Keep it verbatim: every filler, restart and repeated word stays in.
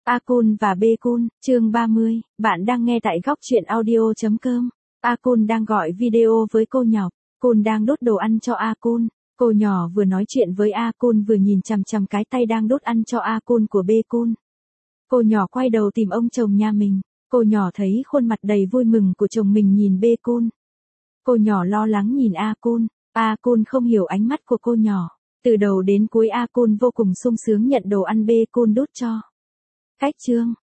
A-kun và B-kun, chương ba mươi, bạn đang nghe tại góc truyện audio chấm com. A-kun đang gọi video với cô nhỏ. Kun đang đốt đồ ăn cho A-kun. Cô nhỏ vừa nói chuyện với A-kun vừa nhìn chằm chằm cái tay đang đốt ăn cho A-kun của B-kun. Cô nhỏ quay đầu tìm ông chồng nhà mình. Cô nhỏ thấy khuôn mặt đầy vui mừng của chồng mình nhìn B-kun. Cô nhỏ lo lắng nhìn A-kun. A-kun không hiểu ánh mắt của cô nhỏ. Từ đầu đến cuối A-kun vô cùng sung sướng nhận đồ ăn B-kun đốt cho. Cách chương,